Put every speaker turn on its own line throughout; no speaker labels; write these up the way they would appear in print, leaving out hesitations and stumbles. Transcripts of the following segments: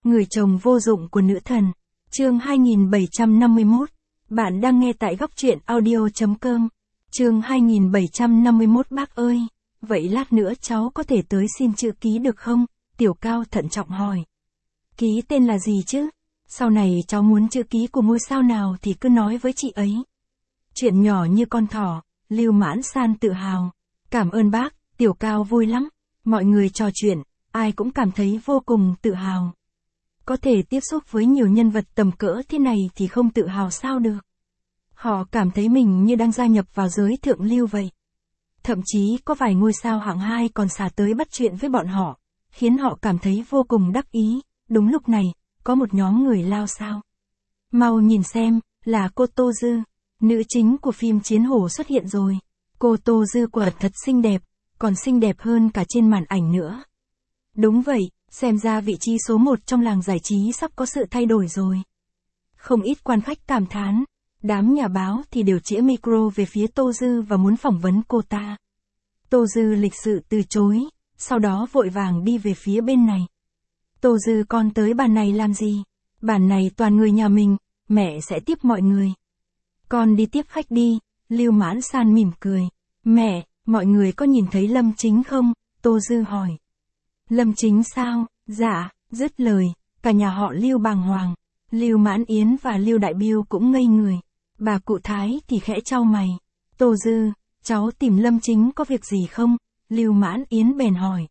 Người chồng vô dụng của nữ thần. Chương 2751. Bạn đang nghe tại góc truyện audio.com. Chương 2751. Bác ơi, vậy lát nữa cháu có thể tới xin chữ ký được không? Tiểu Cao thận trọng hỏi. Ký tên là gì chứ? Sau này cháu muốn chữ ký của ngôi sao nào thì cứ nói với chị ấy. Chuyện nhỏ như con thỏ, Lưu Mãn San tự hào. Cảm ơn bác, Tiểu Cao vui lắm. Mọi người trò chuyện, ai cũng cảm thấy vô cùng tự hào. Có thể tiếp xúc với nhiều nhân vật tầm cỡ thế này thì không tự hào sao được. Họ cảm thấy mình như đang gia nhập vào giới thượng lưu vậy. Thậm chí có vài ngôi sao hạng 2 còn xả tới bắt chuyện với bọn họ, khiến họ cảm thấy vô cùng đắc ý. Đúng lúc này, có một nhóm người lao sao. Mau nhìn xem, là cô Tô Dư, nữ chính của phim Chiến Hổ xuất hiện rồi. Cô Tô Dư quả thật xinh đẹp, còn xinh đẹp hơn cả trên màn ảnh nữa. Đúng vậy, xem ra vị trí số 1 trong làng giải trí sắp có sự thay đổi rồi. Không ít quan khách cảm thán, đám nhà báo thì đều chĩa micro về phía Tô Dư và muốn phỏng vấn cô ta. Tô Dư lịch sự từ chối, sau đó vội vàng đi về phía bên này. Tô Dư con tới bàn này làm gì? Bàn này toàn người nhà mình, mẹ sẽ tiếp mọi người. Con đi tiếp khách đi, Lưu Mãn San mỉm cười. Mẹ, mọi người có nhìn thấy Lâm Chính không? Tô Dư hỏi. Lâm Chính sao? Dạ, dứt lời, cả nhà họ Lưu bàng hoàng. Lưu Mãn Yến và Lưu Đại Biêu cũng ngây người. Bà cụ Thái thì khẽ chau mày. Tô Dư, cháu tìm Lâm Chính có việc gì không? Lưu Mãn Yến bèn hỏi.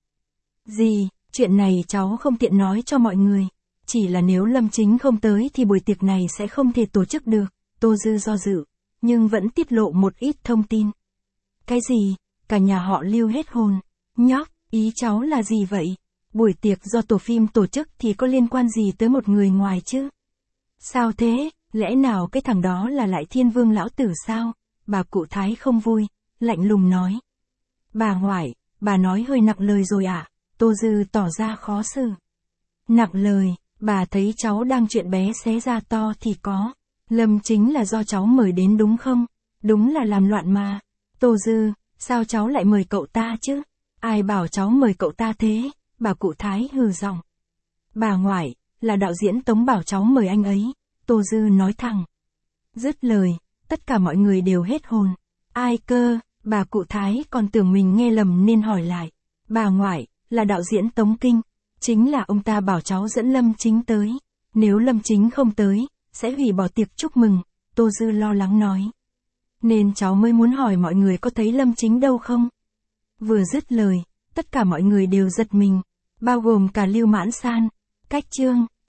Gì, chuyện này cháu không tiện nói cho mọi người. Chỉ là nếu Lâm Chính không tới thì buổi tiệc này sẽ không thể tổ chức được. Tô Dư do dự, nhưng vẫn tiết lộ một ít thông tin. Cái gì? Cả nhà họ Lưu hết hồn. Nhóc, ý cháu là gì vậy? Buổi tiệc do tổ phim tổ chức thì có liên quan gì tới một người ngoài chứ? Sao thế? Lẽ nào cái thằng đó là lại Thiên Vương lão tử sao? Bà cụ Thái không vui, lạnh lùng nói. Bà ngoại, bà nói hơi nặng lời rồi ạ. Tô Dư tỏ ra khó xử. Nặng lời, bà thấy cháu đang chuyện bé xé ra to thì có. Lâm Chính là do cháu mời đến đúng không? Đúng là làm loạn mà. Tô Dư, sao cháu lại mời cậu ta chứ? Ai bảo cháu mời cậu ta thế? Bà cụ Thái hừ giọng. Bà ngoại, là đạo diễn Tống bảo cháu mời anh ấy. Tô Dư nói thẳng. Dứt lời, tất cả mọi người đều hết hồn. Ai cơ? Bà cụ Thái còn tưởng mình nghe lầm nên hỏi lại. Bà ngoại, là đạo diễn Tống Kinh. Chính là ông ta bảo cháu dẫn Lâm Chính tới. Nếu Lâm Chính không tới, sẽ hủy bỏ tiệc chúc mừng. Tô Dư lo lắng nói. Nên cháu mới muốn hỏi mọi người có thấy Lâm Chính đâu không? Vừa dứt lời, tất cả mọi người đều giật mình, bao gồm cả Lưu Mãn San. Cách chương